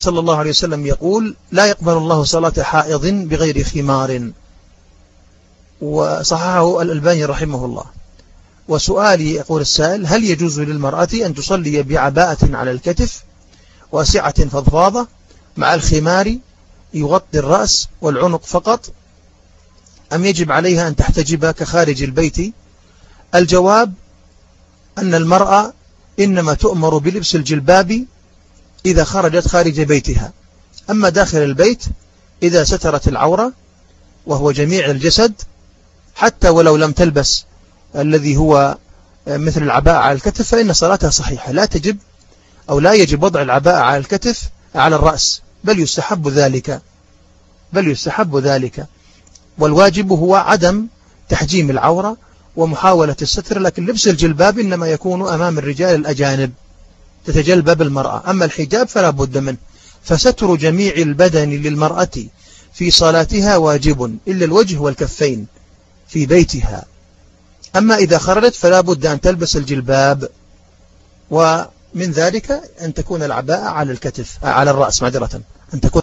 صلى الله عليه وسلم يقول: لا يقبل الله صلاة حائض بغير خمار، وصححه الألباني رحمه الله. وسؤالي، يقول السائل: هل يجوز للمرأة أن تصلي بعباءة على الكتف واسعة فضفاضة مع الخمار يغطي الرأس والعنق فقط، أم يجب عليها أن تحتجب كخارج البيت؟ الجواب أن المرأة إنما تؤمر بلبس الجلباب إذا خرجت خارج بيتها، أما داخل البيت إذا سترت العورة وهو جميع الجسد حتى ولو لم تلبس الذي هو مثل العباءة على الكتف فإن صلاتها صحيحة، لا تجب أو لا يجب وضع العباءة على الكتف على الرأس، بل يستحب ذلك، والواجب هو عدم تحجيم العورة ومحاولة الستر. لكن لبس الجلباب إنما يكون أمام الرجال الأجانب، تتجلبب المرأة، أما الحجاب فلا بد منه. فستر جميع البدن للمرأة في صلاتها واجب إلا الوجه والكفين في بيتها، أما إذا خرجت فلا بد أن تلبس الجلباب، ومن ذلك أن تكون العباءة على الكتف على الرأس، معذرة، أن تكون